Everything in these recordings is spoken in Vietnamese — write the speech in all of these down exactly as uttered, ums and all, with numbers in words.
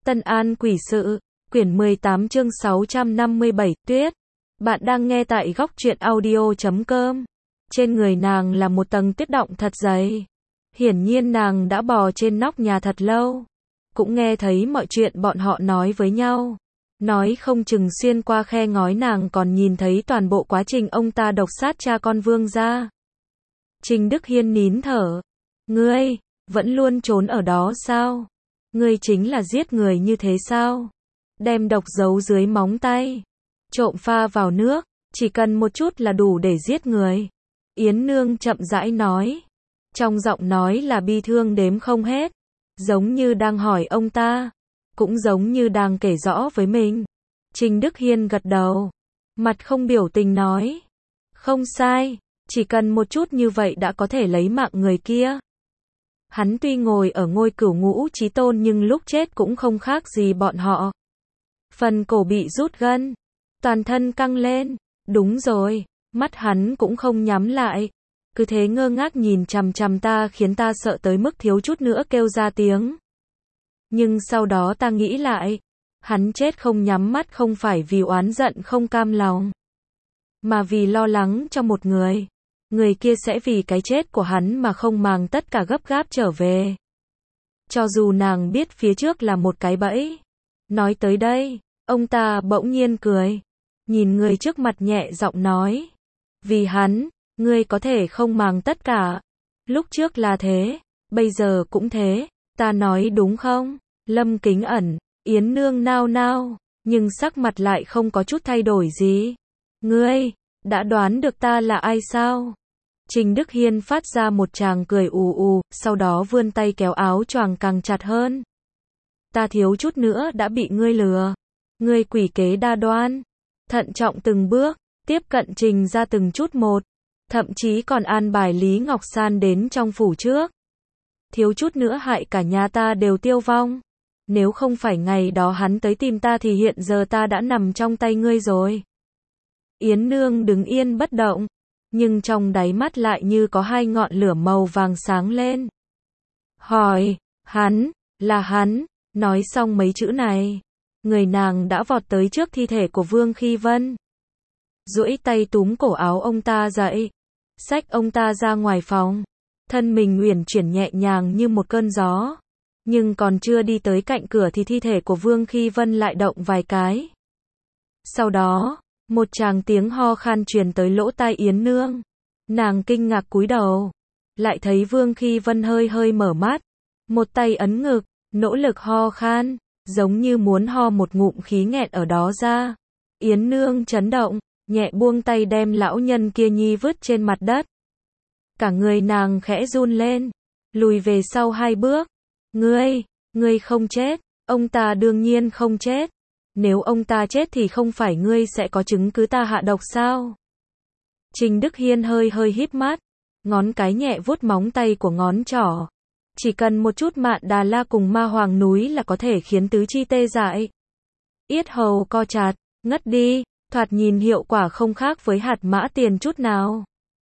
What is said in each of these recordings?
Tân An Quỷ Sự, quyển mười tám chương sáu trăm năm mươi bảy, Tuyết. Bạn đang nghe tại góc truyện audio chấm com. Trên người nàng là một tầng tuyết đọng thật dày. Hiển nhiên nàng đã bò trên nóc nhà thật lâu. Cũng nghe thấy mọi chuyện bọn họ nói với nhau. Nói không chừng xuyên qua khe ngói nàng còn nhìn thấy toàn bộ quá trình ông ta độc sát cha con Vương gia. Trình Đức Hiên nín thở. Ngươi, vẫn luôn trốn ở đó sao? Ngươi chính là giết người như thế sao? Đem độc giấu dưới móng tay, trộm pha vào nước, chỉ cần một chút là đủ để giết người. Yến Nương chậm rãi nói, trong giọng nói là bi thương đếm không hết, giống như đang hỏi ông ta, cũng giống như đang kể rõ với mình. Trình Đức Hiên gật đầu, mặt không biểu tình nói, không sai, chỉ cần một chút như vậy đã có thể lấy mạng người kia. Hắn tuy ngồi ở ngôi cửu ngũ chí tôn nhưng lúc chết cũng không khác gì bọn họ. Phần cổ bị rút gân, toàn thân căng lên, đúng rồi, mắt hắn cũng không nhắm lại, cứ thế ngơ ngác nhìn chằm chằm ta khiến ta sợ tới mức thiếu chút nữa kêu ra tiếng. Nhưng sau đó ta nghĩ lại, hắn chết không nhắm mắt không phải vì oán giận không cam lòng, mà vì lo lắng cho một người. Người kia sẽ vì cái chết của hắn mà không màng tất cả gấp gáp trở về. Cho dù nàng biết phía trước là một cái bẫy. Nói tới đây, ông ta bỗng nhiên cười. Nhìn người trước mặt nhẹ giọng nói. Vì hắn, ngươi có thể không màng tất cả. Lúc trước là thế, bây giờ cũng thế. Ta nói đúng không? Lâm Kính Ẩn, Yến Nương nao nao, nhưng sắc mặt lại không có chút thay đổi gì. Ngươi đã đoán được ta là ai sao? Trình Đức Hiên phát ra một tràng cười ù ù, sau đó vươn tay kéo áo choàng càng chặt hơn. Ta thiếu chút nữa đã bị ngươi lừa. Ngươi quỷ kế đa đoan, thận trọng từng bước, tiếp cận Trình ra từng chút một, thậm chí còn an bài Lý Ngọc San đến trong phủ trước. Thiếu chút nữa hại cả nhà ta đều tiêu vong. Nếu không phải ngày đó hắn tới tìm ta thì hiện giờ ta đã nằm trong tay ngươi rồi. Yến Nương đứng yên bất động, nhưng trong đáy mắt lại như có hai ngọn lửa màu vàng sáng lên. Hỏi, hắn, là hắn, nói xong mấy chữ này, người nàng đã vọt tới trước thi thể của Vương Khi Vân. Duỗi tay túm cổ áo ông ta dậy, xách ông ta ra ngoài phòng, thân mình uyển chuyển nhẹ nhàng như một cơn gió. Nhưng còn chưa đi tới cạnh cửa thì thi thể của Vương Khi Vân lại động vài cái. Sau đó, một tràng tiếng ho khan truyền tới lỗ tai Yến Nương. Nàng kinh ngạc cúi đầu, lại thấy Vương Khi Vân hơi hơi mở mắt, một tay ấn ngực, nỗ lực ho khan, giống như muốn ho một ngụm khí nghẹn ở đó ra. Yến Nương chấn động, nhẹ buông tay đem lão nhân kia nhi vứt trên mặt đất. Cả người nàng khẽ run lên, lùi về sau hai bước. Ngươi, ngươi không chết, ông ta đương nhiên không chết. Nếu ông ta chết thì không phải ngươi sẽ có chứng cứ ta hạ độc sao? Trình Đức Hiên hơi hơi híp mắt, ngón cái nhẹ vuốt móng tay của ngón trỏ. Chỉ cần một chút Mạn Đà La cùng Ma Hoàng núi là có thể khiến tứ chi tê dại. Yết hầu co chặt, ngất đi, thoạt nhìn hiệu quả không khác với hạt mã tiền chút nào.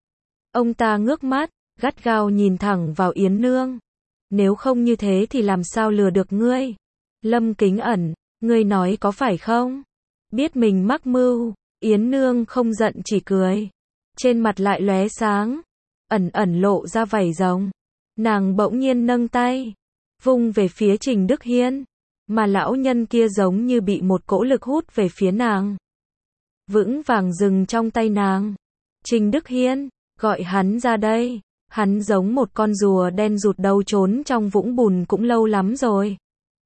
Ông ta ngước mắt, gắt gao nhìn thẳng vào Yến Nương. Nếu không như thế thì làm sao lừa được ngươi? Lâm Kính Ẩn, ngươi nói có phải không? Biết mình mắc mưu, Yến Nương không giận chỉ cười. Trên mặt lại lóe sáng, ẩn ẩn lộ ra vảy rồng. Nàng bỗng nhiên nâng tay, vung về phía Trình Đức Hiên, mà lão nhân kia giống như bị một cỗ lực hút về phía nàng. Vững vàng dừng trong tay nàng. Trình Đức Hiên, gọi hắn ra đây. Hắn giống một con rùa đen rụt đầu trốn trong vũng bùn cũng lâu lắm rồi.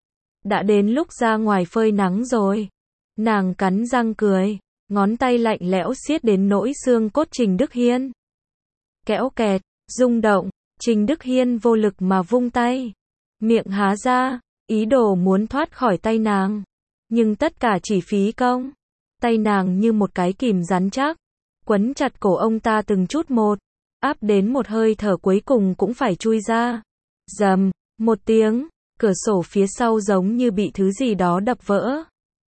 Đã đến lúc ra ngoài phơi nắng rồi. Nàng cắn răng cười, ngón tay lạnh lẽo siết đến nỗi xương cốt Trình Đức Hiên. Kéo kẹt, rung động, Trình Đức Hiên vô lực mà vung tay. Miệng há ra, ý đồ muốn thoát khỏi tay nàng. Nhưng tất cả chỉ phí công. Tay nàng như một cái kìm rắn chắc, quấn chặt cổ ông ta từng chút một, áp đến một hơi thở cuối cùng cũng phải chui ra. Rầm, một tiếng, cửa sổ phía sau giống như bị thứ gì đó đập vỡ.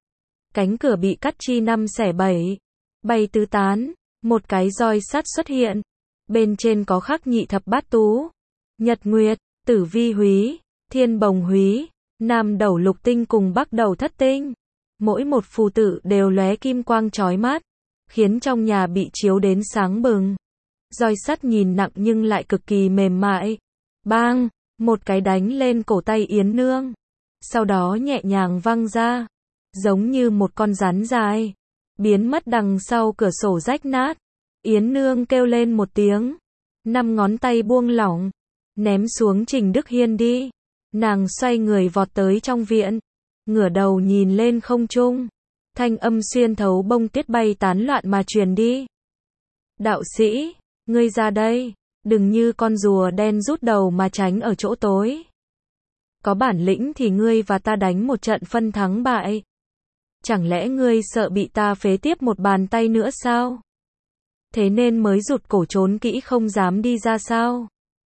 Cánh cửa bị cắt chi năm xẻ bảy, bay tứ tán, một cái roi sắt xuất hiện. Bên trên có khắc nhị thập bát tú, nhật nguyệt, tử vi húy, thiên bồng húy, Nam đầu lục tinh cùng bắc đầu thất tinh. Mỗi một phù tự đều lóe kim quang chói mắt, khiến trong nhà bị chiếu đến sáng bừng. Roi sắt nhìn nặng nhưng lại cực kỳ mềm mại. Bang, một cái đánh lên cổ tay Yến Nương. Sau đó nhẹ nhàng văng ra, giống như một con rắn dài, biến mất đằng sau cửa sổ rách nát. Yến Nương kêu lên một tiếng, năm ngón tay buông lỏng, ném xuống Trình Đức Hiên đi. Nàng xoay người vọt tới trong viện, ngửa đầu nhìn lên không trung, thanh âm xuyên thấu bông tuyết bay tán loạn mà truyền đi. Đạo sĩ, ngươi ra đây, đừng như con rùa đen rút đầu mà tránh ở chỗ tối. Có bản lĩnh thì ngươi và ta đánh một trận phân thắng bại. Chẳng lẽ ngươi sợ bị ta phế tiếp một bàn tay nữa sao? Thế nên mới rụt cổ trốn kỹ không dám đi ra sao?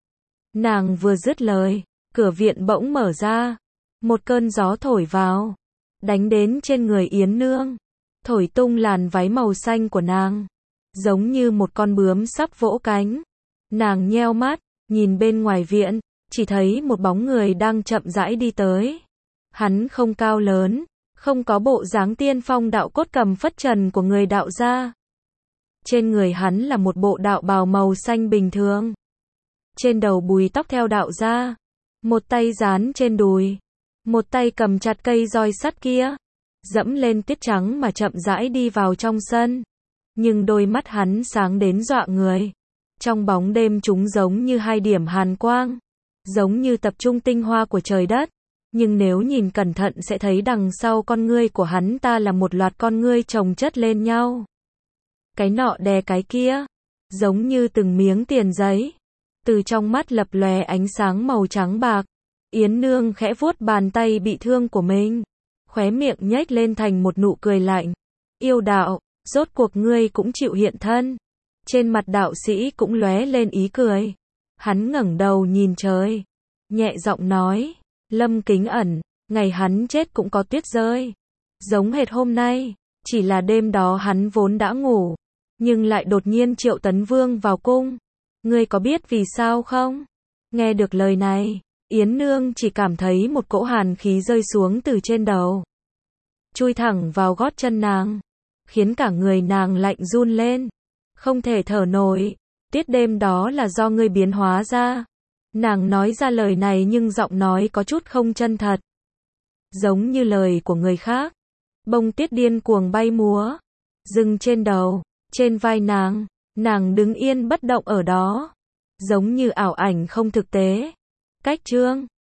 Nàng vừa dứt lời, cửa viện bỗng mở ra, một cơn gió thổi vào, đánh đến trên người Yến Nương, thổi tung làn váy màu xanh của nàng, giống như một con bướm sắp vỗ cánh. Nàng nheo mắt, nhìn bên ngoài viện, chỉ thấy một bóng người đang chậm rãi đi tới. Hắn không cao lớn, không có bộ dáng tiên phong đạo cốt cầm phất trần của người đạo gia. Trên người hắn là một bộ đạo bào màu xanh bình thường. Trên đầu búi tóc theo đạo gia, một tay dán trên đùi, một tay cầm chặt cây roi sắt kia, dẫm lên tuyết trắng mà chậm rãi đi vào trong sân. Nhưng đôi mắt hắn sáng đến dọa người. Trong bóng đêm chúng giống như hai điểm hàn quang, giống như tập trung tinh hoa của trời đất. Nhưng nếu nhìn cẩn thận sẽ thấy đằng sau con ngươi của hắn ta là một loạt con ngươi chồng chất lên nhau. Cái nọ đè cái kia, giống như từng miếng tiền giấy. Từ trong mắt lập lòe ánh sáng màu trắng bạc. Yến Nương khẽ vuốt bàn tay bị thương của mình, khóe miệng nhếch lên thành một nụ cười lạnh. Yêu đạo, rốt cuộc ngươi cũng chịu hiện thân. Trên mặt đạo sĩ cũng lóe lên ý cười. Hắn ngẩng đầu nhìn trời, nhẹ giọng nói, Lâm Kính Ẩn, ngày hắn chết cũng có tuyết rơi. Giống hệt hôm nay, chỉ là đêm đó hắn vốn đã ngủ, nhưng lại đột nhiên triệu tấn vương vào cung. Ngươi có biết vì sao không? Nghe được lời này, Yến Nương chỉ cảm thấy một cỗ hàn khí rơi xuống từ trên đầu, chui thẳng vào gót chân nàng, khiến cả người nàng lạnh run lên, không thể thở nổi. Tuyết đêm đó là do ngươi biến hóa ra. Nàng nói ra lời này nhưng giọng nói có chút không chân thật, giống như lời của người khác. Bông tuyết điên cuồng bay múa, dừng trên đầu, trên vai nàng. Nàng đứng yên bất động ở đó, giống như ảo ảnh không thực tế. Cách chương